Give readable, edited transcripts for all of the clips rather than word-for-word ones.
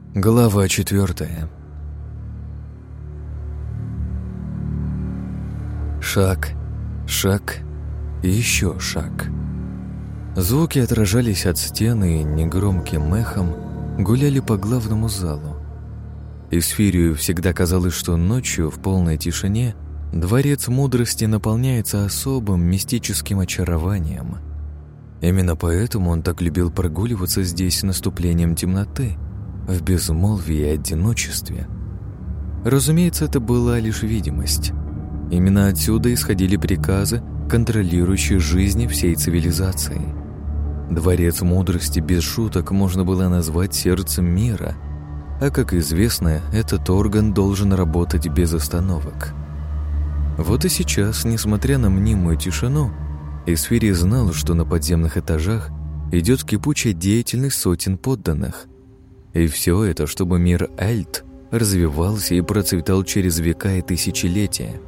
Глава 4. Шаг, шаг и еще шаг. Звуки отражались от стены и негромким эхом гуляли по главному залу. Исфирию всегда казалось, что ночью в полной тишине дворец мудрости наполняется особым мистическим очарованием. Именно поэтому он так любил прогуливаться здесь с наступлением темноты, в безмолвии и одиночестве. Разумеется, это была лишь видимость. Именно отсюда исходили приказы, контролирующие жизни всей цивилизации. Дворец мудрости без шуток можно было назвать сердцем мира, а, как известно, этот орган должен работать без остановок. Вот и сейчас, несмотря на мнимую тишину, Исфирий знал, что на подземных этажах идет кипучая деятельность сотен подданных. И все это, чтобы мир Альт развивался и процветал через века и тысячелетия.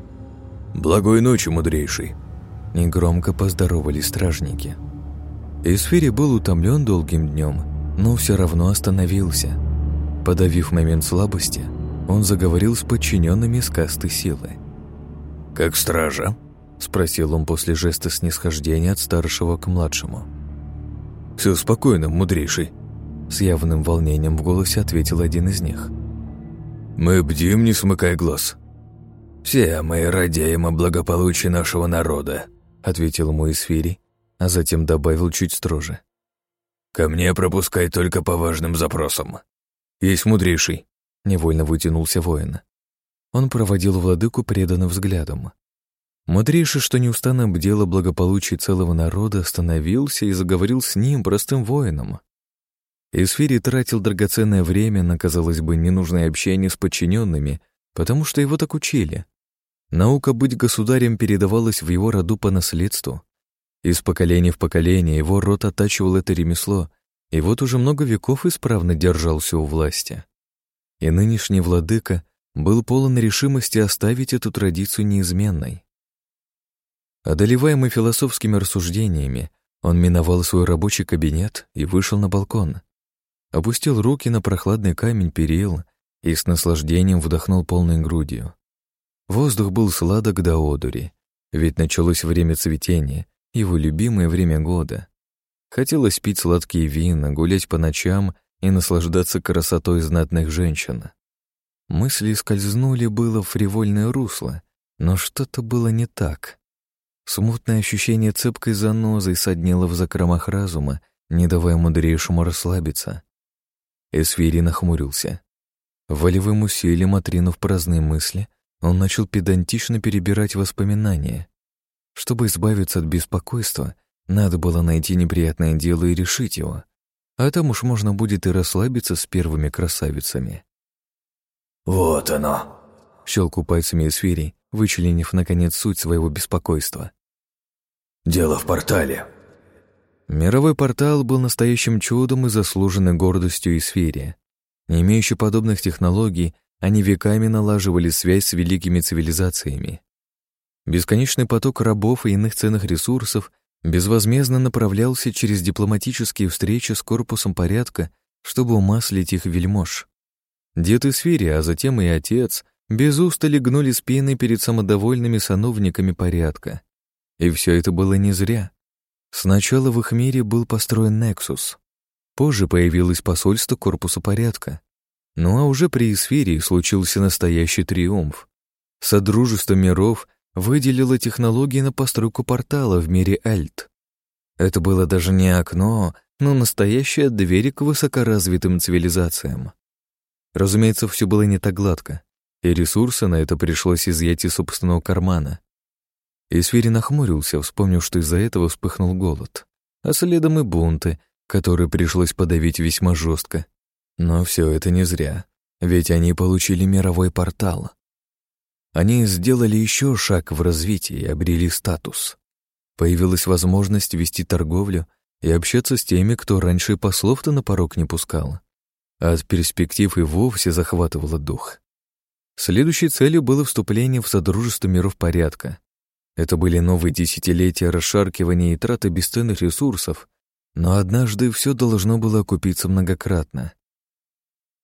«Благой ночи, мудрейший!» Негромко поздоровались стражники. Исфирий был утомлен долгим днем, но все равно остановился. Подавив момент слабости, он заговорил с подчиненными с касты силы. «Как стража?» — спросил он после жеста снисхождения от старшего к младшему. «Все спокойно, мудрейший», — с явным волнением в голосе ответил один из них. «Мы бдим, не смыкая глаз». «Все мы радеем о благополучии нашего народа», — ответил ему Исфирий, а затем добавил чуть строже. «Ко мне пропускай только по важным запросам». «Есть, мудрейший», — невольно вытянулся воин. Он проводил владыку преданным взглядом. Мудрейший, что неустанно бдел о благополучии целого народа, остановился и заговорил с ним, простым воином. Исфирий тратил драгоценное время на, казалось бы, ненужное общение с подчиненными, потому что его так учили. Наука быть государем передавалась в его роду по наследству. Из поколения в поколение его род оттачивал это ремесло, и вот уже много веков исправно держался у власти. И нынешний владыка был полон решимости оставить эту традицию неизменной. Одолеваемый философскими рассуждениями, он миновал свой рабочий кабинет и вышел на балкон. Опустил руки на прохладный камень перил и с наслаждением вдохнул полной грудью. Воздух был сладок до одури, ведь началось время цветения, его любимое время года. Хотелось пить сладкие вина, гулять по ночам и наслаждаться красотой знатных женщин. Мысли скользнули было в фривольное русло, но что-то было не так. Смутное ощущение цепкой занозой соднило в закромах разума, не давая мудрейшему расслабиться. Исфирий нахмурился. Волевым усилием отринув праздные мысли, он начал педантично перебирать воспоминания. Чтобы избавиться от беспокойства, надо было найти неприятное дело и решить его, а там уж можно будет и расслабиться с первыми красавицами. «Вот оно!» — щелкал пальцами Исфирий, вычленив, наконец, суть своего беспокойства. «Дело в портале». Мировой портал был настоящим чудом и заслуженной гордостью Исфирия. Не имеющий подобных технологий, они веками налаживали связь с великими цивилизациями. Бесконечный поток рабов и иных ценных ресурсов безвозмездно направлялся через дипломатические встречи с корпусом порядка, чтобы умаслить их вельмож. Дед Исфирия, а затем и отец, без устали гнули спины перед самодовольными сановниками порядка. И все это было не зря. Сначала в их мире был построен Нексус. Позже появилось посольство корпуса порядка. Ну а уже при Исфирии случился настоящий триумф. Содружество миров выделило технологии на постройку портала в мире Альт. Это было даже не окно, но настоящая дверь к высокоразвитым цивилизациям. Разумеется, все было не так гладко, и ресурсы на это пришлось изъять из собственного кармана. Исфирий нахмурился, вспомнив, что из-за этого вспыхнул голод, а следом и бунты, которые пришлось подавить весьма жестко. Но все это не зря, ведь они получили мировой портал. Они сделали еще шаг в развитии и обрели статус. Появилась возможность вести торговлю и общаться с теми, кто раньше и послов-то на порог не пускал. А от перспектив и вовсе захватывало дух. Следующей целью было вступление в Содружество миров порядка. Это были новые десятилетия расшаркивания и траты бесценных ресурсов, но однажды все должно было окупиться многократно.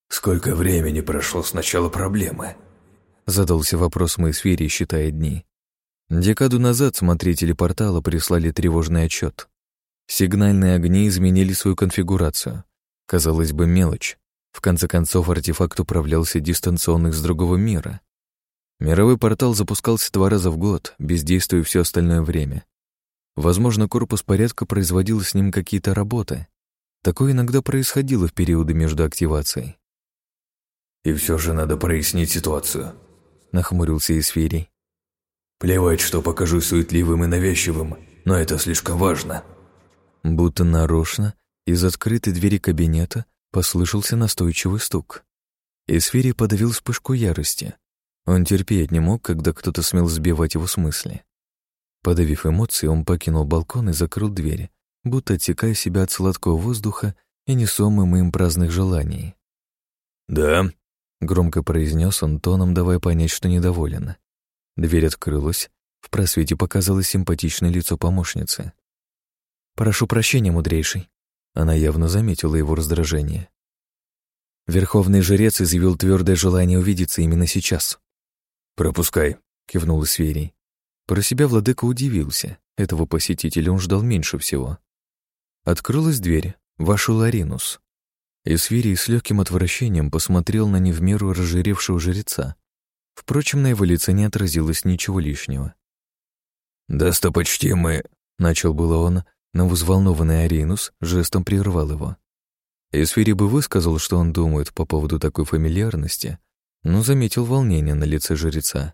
Сколько времени прошло с начала проблемы? Задался вопрос Эсфирий, считая дни. Декаду назад смотрители портала прислали тревожный отчет. Сигнальные огни изменили свою конфигурацию. Казалось бы, мелочь. В конце концов, артефакт управлялся дистанционно с другого мира. Мировой портал запускался 2 раза в год, бездействуя все остальное время. Возможно, корпус порядка производил с ним какие-то работы. Такое иногда происходило в периоды между активацией. «И все же надо прояснить ситуацию», — нахмурился Эсфирий. «Плевать, что покажусь суетливым и навязчивым, но это слишком важно». Будто нарочно из открытой двери кабинета послышался настойчивый стук. Эсфирий подавил вспышку ярости. Он терпеть не мог, когда кто-то смел сбивать его с мысли. Подавив эмоции, он покинул балкон и закрыл дверь, будто отсекая себя от сладкого воздуха и несомым им праздных желаний. «Да», — громко произнес он тоном, давая понять, что недоволен. Дверь открылась, в просвете показалось симпатичное лицо помощницы. «Прошу прощения, мудрейший». Она явно заметила его раздражение. Верховный жрец изъявил твердое желание увидеться именно сейчас. «Пропускай», — кивнул Эсфирий. Про себя владыка удивился. Этого посетителя он ждал меньше всего. Открылась дверь. Вошел Аринус. Эсфирий с легким отвращением посмотрел на не в меру разжиревшего жреца. Впрочем, на его лице не отразилось ничего лишнего. «Достопочтимый», — начал было он, но взволнованный Аринус жестом прервал его. Эсфирий бы высказал, что он думает по поводу такой фамильярности, но заметил волнение на лице жреца.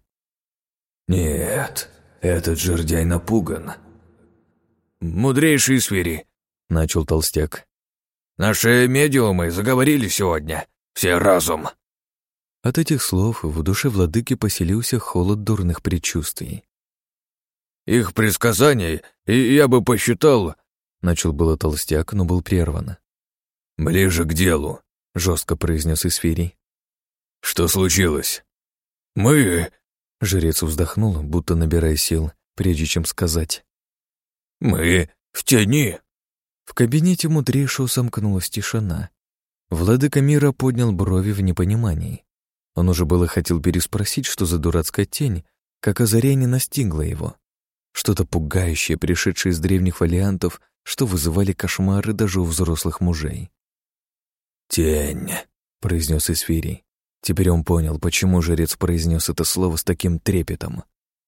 «Нет, этот жердяй напуган». «Мудрейший Эсфирий», — начал толстяк. «Наши медиумы заговорили сегодня. Все разум». От этих слов в душе владыки поселился холод дурных предчувствий. «Их предсказаний, и я бы посчитал...» — начал было толстяк, но был прерван. «Ближе к делу», — жестко произнес Эсфирий. «Что случилось?» «Мы...» — жрец вздохнул, будто набирая сил, прежде чем сказать. «Мы в тени». В кабинете мудрейшего сомкнулась тишина. Владыка мира поднял брови в непонимании. Он уже было хотел переспросить, что за дурацкая тень, как озарение настигло его. Что-то пугающее, пришедшее из древних фолиантов, что вызывали кошмары даже у взрослых мужей. «Тень», — произнес Эсфирий. Теперь он понял, почему жрец произнес это слово с таким трепетом.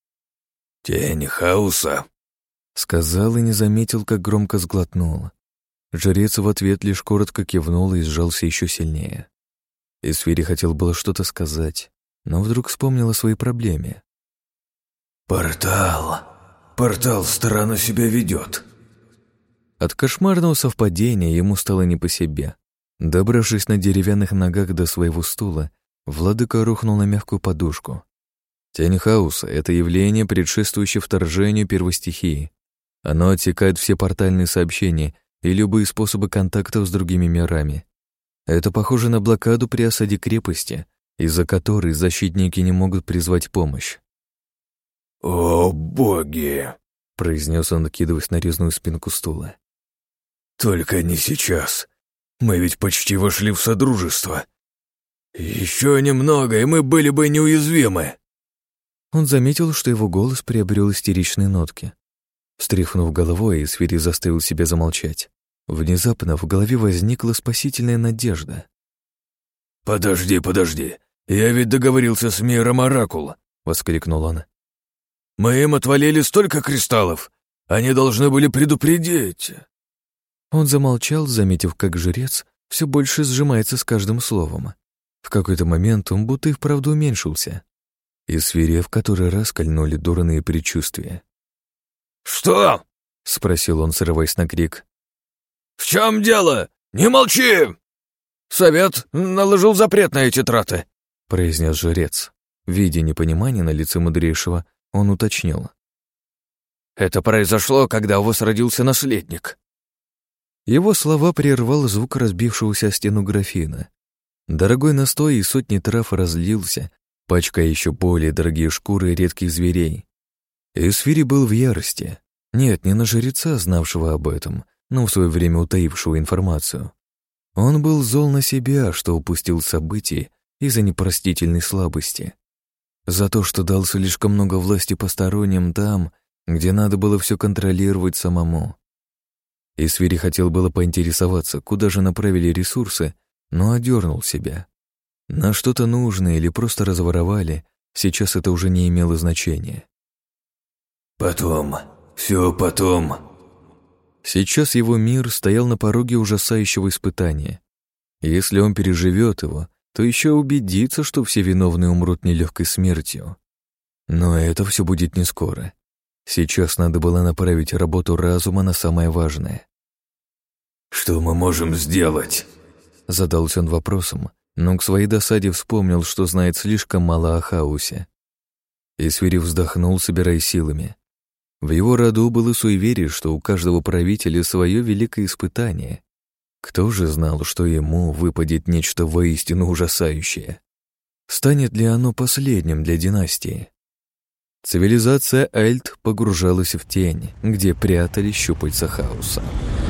«Тень хаоса», — сказал и не заметил, как громко сглотнул. Жрец в ответ лишь коротко кивнул и сжался еще сильнее. Эсфирий хотел было что-то сказать, но вдруг вспомнил о своей проблеме. Портал странно себя ведет». От кошмарного совпадения ему стало не по себе. Добравшись на деревянных ногах до своего стула, владыка рухнул на мягкую подушку. Тень хаоса — это явление, предшествующее вторжению первой стихии. Оно отсекает все портальные сообщения и любые способы контактов с другими мирами. Это похоже на блокаду при осаде крепости, из-за которой защитники не могут призвать помощь. «О, боги!» — произнес он, накидываясь на резную спинку стула. «Только не сейчас. Мы ведь почти вошли в содружество. Еще немного, и мы были бы неуязвимы». Он заметил, что его голос приобрел истеричные нотки. Встряхнув головой, Эсфирий заставил себя замолчать. Внезапно в голове возникла спасительная надежда. «Подожди, я ведь договорился с миром Оракул», — воскликнул он. «Мы им отвалили столько кристаллов, они должны были предупредить». Он замолчал, заметив, как жрец все больше сжимается с каждым словом. В какой-то момент он будто и вправду уменьшился. Эсфирия в который раз кольнули дурные предчувствия. «Что?» — спросил он, срываясь на крик. «В чем дело? Не молчи!» «Совет наложил запрет на эти траты», — произнес жрец. Видя непонимание на лице мудрейшего, он уточнил. «Это произошло, когда у вас родился наследник». Его слова прервал звук разбившегося о стену графина. Дорогой настой и сотни трав разлился, пачкая еще более дорогие шкуры редких зверей. Эсфирий был в ярости. Нет, не на жреца, знавшего об этом, но в свое время утаившего информацию. Он был зол на себя, что упустил события из-за непростительной слабости. За то, что дал слишком много власти посторонним там, где надо было все контролировать самому. Исвири хотел было поинтересоваться, куда же направили ресурсы, но одернул себя. На что-то нужное или просто разворовали, сейчас это уже не имело значения. Потом, все потом. Сейчас его мир стоял на пороге ужасающего испытания. Если он переживет его, то еще убедится, что все виновные умрут нелегкой смертью. Но это все будет не скоро. Сейчас надо было направить работу разума на самое важное. «Что мы можем сделать?» Задался он вопросом, но к своей досаде вспомнил, что знает слишком мало о хаосе. Исвири вздохнул, собираясь силами. В его роду было суеверие, что у каждого правителя свое великое испытание. Кто же знал, что ему выпадет нечто воистину ужасающее? Станет ли оно последним для династии? Цивилизация Эльт погружалась в тень, где прятались щупальца хаоса.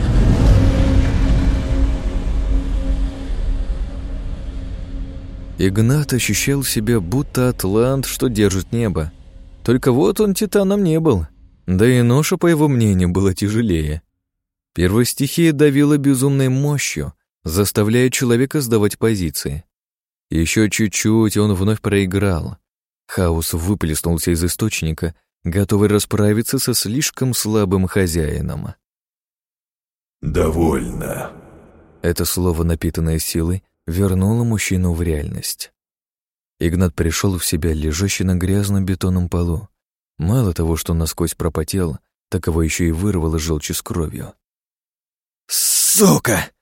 Игнат ощущал себя будто атлант, что держит небо. Только вот он титаном не был, да и ноша, по его мнению, была тяжелее. Первая стихия давила безумной мощью, заставляя человека сдавать позиции. Еще чуть-чуть, и он вновь проиграл. Хаос выплеснулся из источника, готовый расправиться со слишком слабым хозяином. «Довольно». Это слово, напитанное силой, вернуло мужчину в реальность. Игнат пришел в себя, лежащий на грязном бетонном полу. Мало того, что насквозь пропотел, так его еще и вырвало желчью с кровью. «Сука!»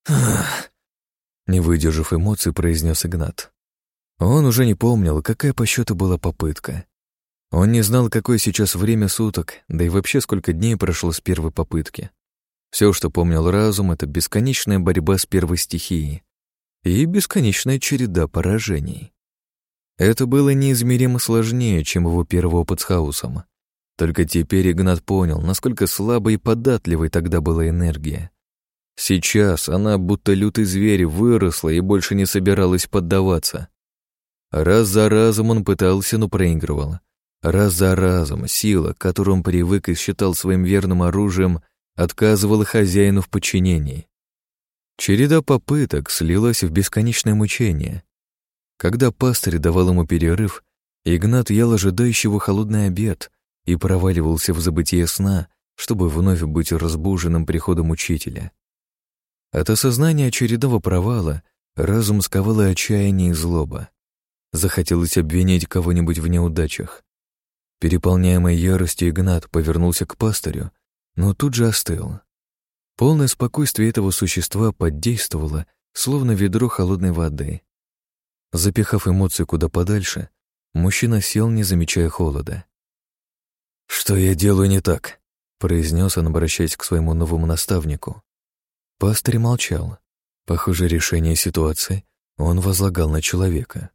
Не выдержав эмоций, произнес Игнат. Он уже не помнил, какая по счету была попытка. Он не знал, какое сейчас время суток, да и вообще сколько дней прошло с первой попытки. Все, что помнил разум, это бесконечная борьба с первой стихией и бесконечная череда поражений. Это было неизмеримо сложнее, чем его первый опыт с хаосом. Только теперь Игнат понял, насколько слабой и податливой тогда была энергия. Сейчас она, будто лютый зверь, выросла и больше не собиралась поддаваться. Раз за разом он пытался, но проигрывал. Раз за разом сила, к которой он привык и считал своим верным оружием, отказывала хозяину в подчинении. Череда попыток слилась в бесконечное мучение. Когда пастырь давал ему перерыв, Игнат ел ожидающего холодный обед и проваливался в забытие сна, чтобы вновь быть разбуженным приходом учителя. От осознания очередного провала разум сковало отчаяние и злоба. Захотелось обвинить кого-нибудь в неудачах. Переполняемый яростью, Игнат повернулся к пастырю, но тут же остыл. Полное спокойствие этого существа подействовало, словно ведро холодной воды. Запихав эмоции куда подальше, мужчина сел, не замечая холода. «Что я делаю не так?» — произнес он, обращаясь к своему новому наставнику. Пастырь молчал. Похоже, решение ситуации он возлагал на человека.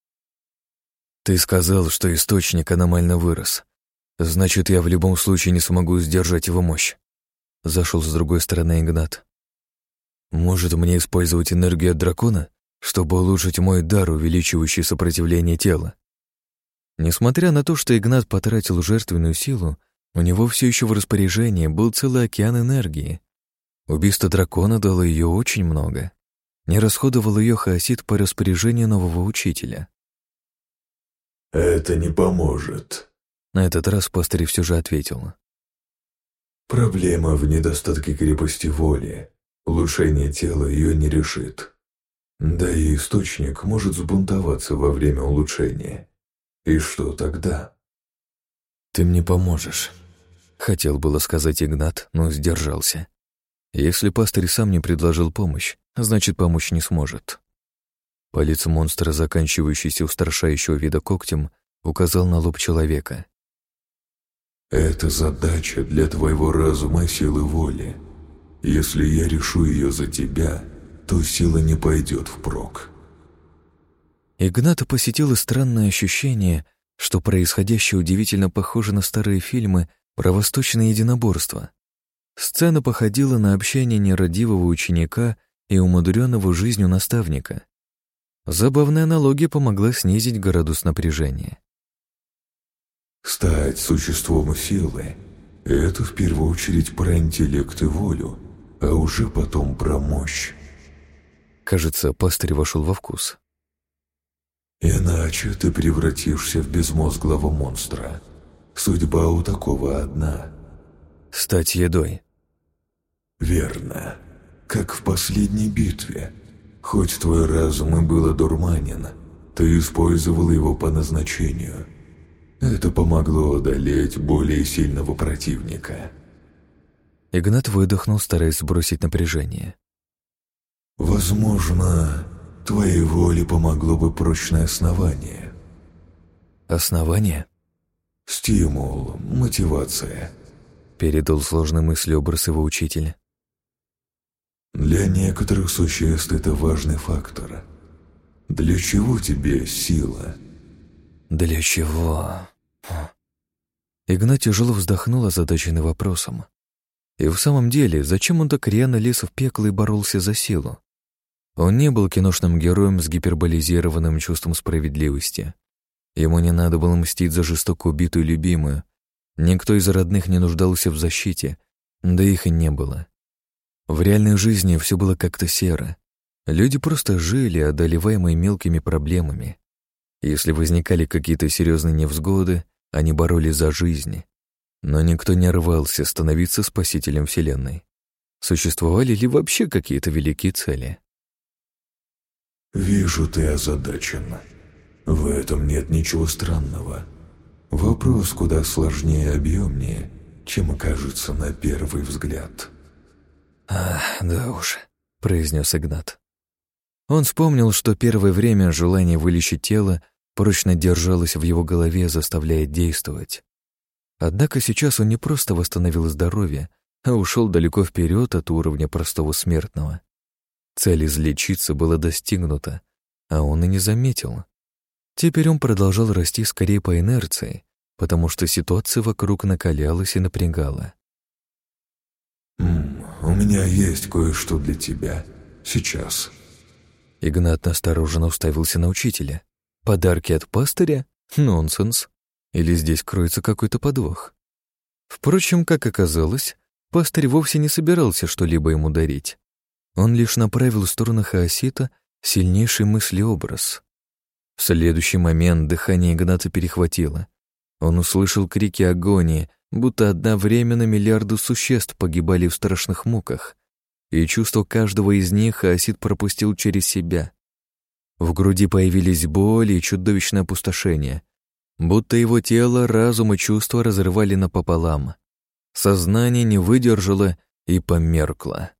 «Ты сказал, что источник аномально вырос. Значит, я в любом случае не смогу сдержать его мощь». Зашел с другой стороны Игнат. «Может, мне использовать энергию от дракона, чтобы улучшить мой дар, увеличивающий сопротивление тела?» Несмотря на то, что Игнат потратил жертвенную силу, у него все еще в распоряжении был целый океан энергии. Убийство дракона дало ее очень много. Не расходовал ее хаосит по распоряжению нового учителя. «Это не поможет», — на этот раз пастырь все же ответил. «Проблема в недостатке крепости воли. Улучшение тела ее не решит. Да и источник может взбунтоваться во время улучшения. И что тогда?» «Ты мне поможешь», — хотел было сказать Игнат, но сдержался. Если пастырь сам не предложил помощь, значит, помочь не сможет. Палец монстра, заканчивающийся устрашающего вида когтем, указал на лоб человека. «Это задача для твоего разума и силы воли. Если я решу ее за тебя, то сила не пойдет впрок». Игната посетило странное ощущение, что происходящее удивительно похоже на старые фильмы про восточное единоборство. Сцена походила на общение нерадивого ученика и умудренного жизнью наставника. Забавная аналогия помогла снизить градус напряжения. Стать существом силы — это в первую очередь про интеллект и волю, а уже потом про мощь. Кажется, пастырь вошел во вкус. Иначе ты превратишься в безмозглого монстра. Судьба у такого одна. Стать едой. Верно. Как в последней битве. Хоть твой разум и был одурманен, ты использовал его по назначению. Это помогло одолеть более сильного противника. Игнат выдохнул, стараясь сбросить напряжение. Возможно, твоей воле помогло бы прочное основание. Основание? Стимул, мотивация. Передал сложные мысли образ его учителя. Для некоторых существ это важный фактор. Для чего тебе сила? Для чего? Игнат тяжело вздохнул, озадаченный вопросом. И в самом деле, зачем он так рьяно лез в пекло и боролся за силу? Он не был киношным героем с гиперболизированным чувством справедливости. Ему не надо было мстить за жестоко убитую любимую. Никто из родных не нуждался в защите, да их и не было. В реальной жизни все было как-то серо. Люди просто жили, одолеваемые мелкими проблемами. Если возникали какие-то серьезные невзгоды, они боролись за жизнь. Но никто не рвался становиться спасителем Вселенной. Существовали ли вообще какие-то великие цели? Вижу, ты озадачен. В этом нет ничего странного. Вопрос куда сложнее и объемнее, чем кажется на первый взгляд. Да уж», — произнес Игнат. Он вспомнил, что первое время желание вылечить тело прочно держалось в его голове, заставляя действовать. Однако сейчас он не просто восстановил здоровье, а ушел далеко вперед от уровня простого смертного. Цель излечиться была достигнута, а он и не заметил. Теперь он продолжал расти скорее по инерции, потому что ситуация вокруг накалялась и напрягала. У меня есть кое-что для тебя. Сейчас. Игнат настороженно уставился на учителя. Подарки от пастыря? Нонсенс. Или здесь кроется какой-то подвох? Впрочем, как оказалось, пастырь вовсе не собирался что-либо ему дарить. Он лишь направил в сторону хаосита сильнейший мыслеобраз. В следующий момент дыхание Игната перехватило. Он услышал крики агонии, будто одновременно миллиарды существ погибали в страшных муках, и чувство каждого из них хаосит пропустил через себя. В груди появились боль и чудовищное опустошение, будто его тело, разум и чувства разрывали напополам. Сознание не выдержало и померкло.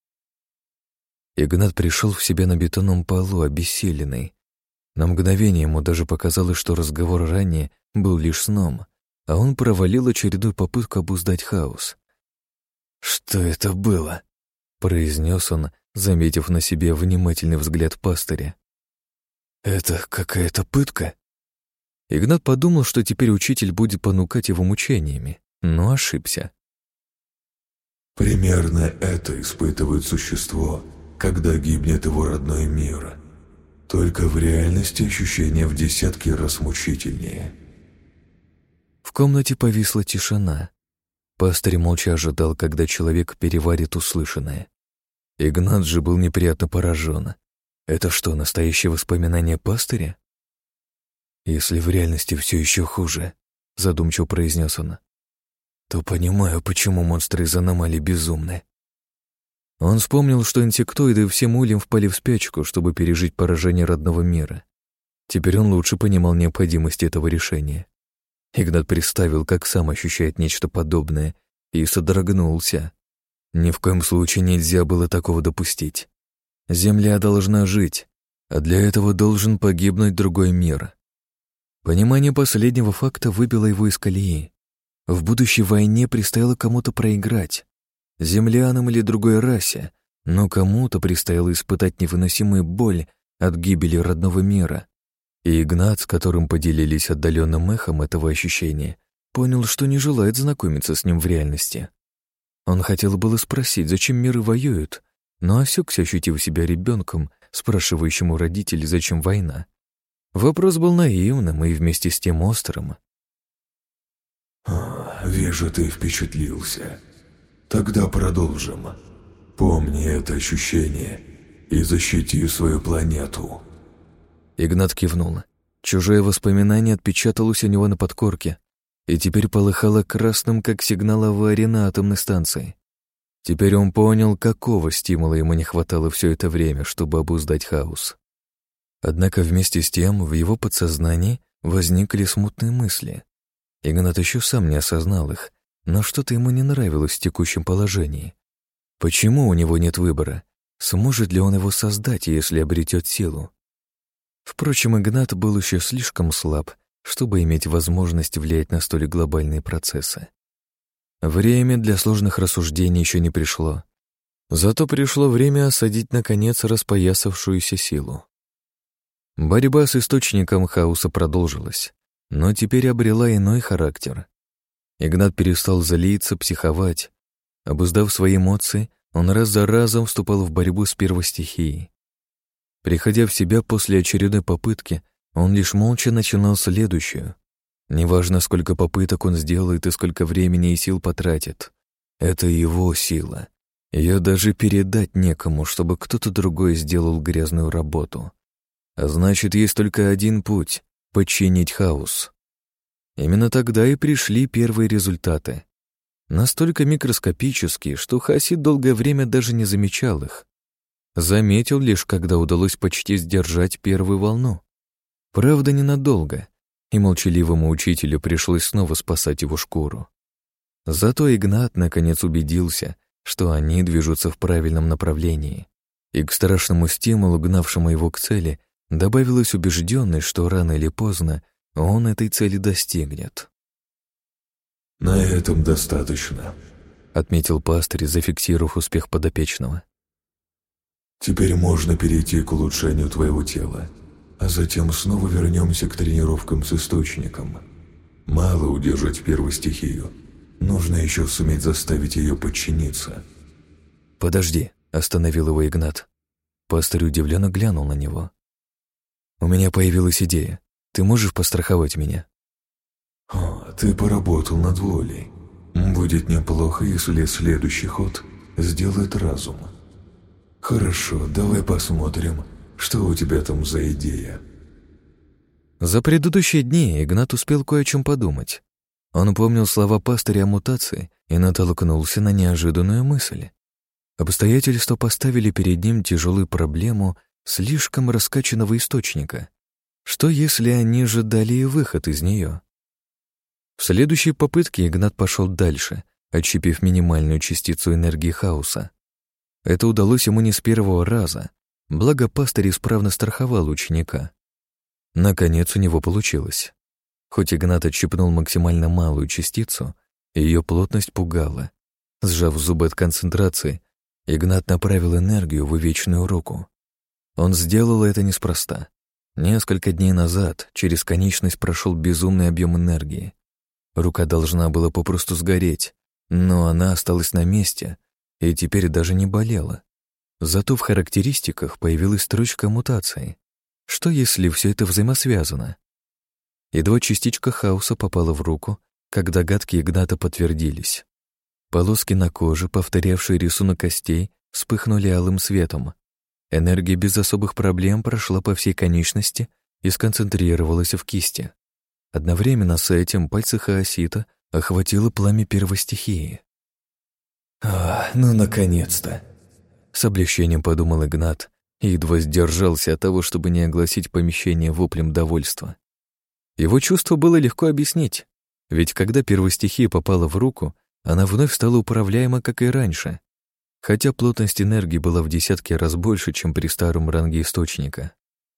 Игнат пришел в себя на бетонном полу, обессиленный. На мгновение ему даже показалось, что разговор ранее был лишь сном, а он провалил очередную попытку обуздать хаос. «Что это было?» — произнес он, заметив на себе внимательный взгляд пастыря. «Это какая-то пытка?» Игнат подумал, что теперь учитель будет понукать его мучениями, но ошибся. Примерно это испытывает существо, когда гибнет его родной мир. Только в реальности ощущение в десятки раз мучительнее. В комнате повисла тишина. Пастырь молча ожидал, когда человек переварит услышанное. Игнат же был неприятно поражен. Это что, настоящее воспоминание пастыря? «Если в реальности все еще хуже», — задумчиво произнес он, «то понимаю, почему монстры из аномалий безумны». Он вспомнил, что инсектоиды всем ульям впали в спячку, чтобы пережить поражение родного мира. Теперь он лучше понимал необходимость этого решения. Игнат представил, как сам ощущает нечто подобное, и содрогнулся. Ни в коем случае нельзя было такого допустить. Земля должна жить, а для этого должен погибнуть другой мир. Понимание последнего факта выбило его из колеи. В будущей войне предстояло кому-то проиграть. Землянам или другой расе, но кому-то предстояло испытать невыносимую боль от гибели родного мира. И Игнат, с которым поделились отдаленным эхом этого ощущения, понял, что не желает знакомиться с ним в реальности. Он хотел было спросить, зачем миры воюют, но осекся, ощутив себя ребенком, спрашивающим у родителей, зачем война. Вопрос был наивным и вместе с тем острым. «Вижу, ты впечатлился. Тогда продолжим. Помни это ощущение и защити свою планету». Игнат кивнул. Чужое воспоминание отпечаталось у него на подкорке и теперь полыхало красным, как сигнал аварии на атомной станции. Теперь он понял, какого стимула ему не хватало все это время, чтобы обуздать хаос. Однако вместе с тем в его подсознании возникли смутные мысли. Игнат еще сам не осознал их, но что-то ему не нравилось в текущем положении. Почему у него нет выбора? Сможет ли он его создать, если обретет силу? Впрочем, Игнат был еще слишком слаб, чтобы иметь возможность влиять на столь глобальные процессы. Время для сложных рассуждений еще не пришло. Зато пришло время осадить, наконец, распоясавшуюся силу. Борьба с источником хаоса продолжилась, но теперь обрела иной характер. Игнат перестал злиться, психовать. Обуздав свои эмоции, он раз за разом вступал в борьбу с первостихией. Приходя в себя после очередной попытки, он лишь молча начинал следующую. Неважно, сколько попыток он сделает и сколько времени и сил потратит. Это его сила. Ее даже передать некому, чтобы кто-то другой сделал грязную работу. А значит, есть только один путь — подчинить хаос. Именно тогда и пришли первые результаты. Настолько микроскопические, что Хасид долгое время даже не замечал их. Заметил лишь, когда удалось почти сдержать первую волну. Правда, ненадолго, и молчаливому учителю пришлось снова спасать его шкуру. Зато Игнат наконец убедился, что они движутся в правильном направлении, и к страшному стимулу, гнавшему его к цели, добавилась убежденность, что рано или поздно он этой цели достигнет. «На этом достаточно», — отметил пастырь, зафиксировав успех подопечного. «Теперь можно перейти к улучшению твоего тела, а затем снова вернемся к тренировкам с источником. Мало удержать первую стихию, нужно еще суметь заставить ее подчиниться». «Подожди», — остановил его Игнат. Пастырь удивленно глянул на него. «У меня появилась идея. Ты можешь постраховать меня?» «Ты поработал над волей. Будет неплохо, если следующий ход сделает разум. Хорошо, давай посмотрим, что у тебя там за идея». За предыдущие дни Игнат успел кое о чем подумать. Он помнил слова пастыря о мутации и натолкнулся на неожиданную мысль. Обстоятельства поставили перед ним тяжелую проблему слишком раскачанного источника. Что, если они же дали и выход из нее? В следующей попытке Игнат пошел дальше, отщепив минимальную частицу энергии хаоса. Это удалось ему не с первого раза, благо пастырь исправно страховал ученика. Наконец у него получилось. Хоть Игнат отщипнул максимально малую частицу, ее плотность пугала. Сжав зубы от концентрации, Игнат направил энергию в вечную руку. Он сделал это неспроста. Несколько дней назад через конечность прошел безумный объем энергии. Рука должна была попросту сгореть, но она осталась на месте и теперь даже не болела. Зато в характеристиках появилась строчка мутации. Что если все это взаимосвязано? Едва частичка хаоса попала в руку, как догадки Игната подтвердились. Полоски на коже, повторявшие рисунок костей, вспыхнули алым светом. Энергия без особых проблем прошла по всей конечности и сконцентрировалась в кисти. Одновременно с этим пальцы хаосита охватило пламя первой стихии. «Ну, наконец-то!» С облегчением подумал Игнат и едва сдержался от того, чтобы не огласить помещение воплем довольства. Его чувство было легко объяснить, ведь когда первая стихия попала в руку, она вновь стала управляема, как и раньше, хотя плотность энергии была в десятки раз больше, чем при старом ранге источника.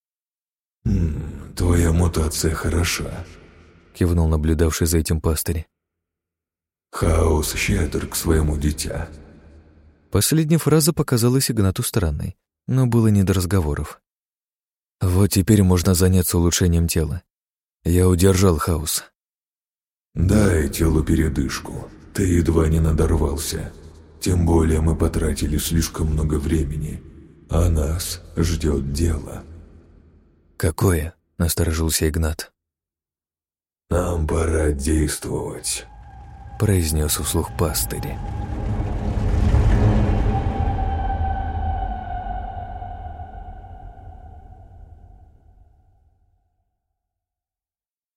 «Твоя мутация хороша», — кивнул наблюдавший за этим пастырь. «Хаос щедр к своему дитя». Последняя фраза показалась Игнату странной, но было не до разговоров. Вот теперь можно заняться улучшением тела. Я удержал хаос. «Дай телу передышку, ты едва не надорвался. Тем более мы потратили слишком много времени, а нас ждет дело». «Какое?» — насторожился Игнат. «Нам пора действовать», — произнес вслух пастырь.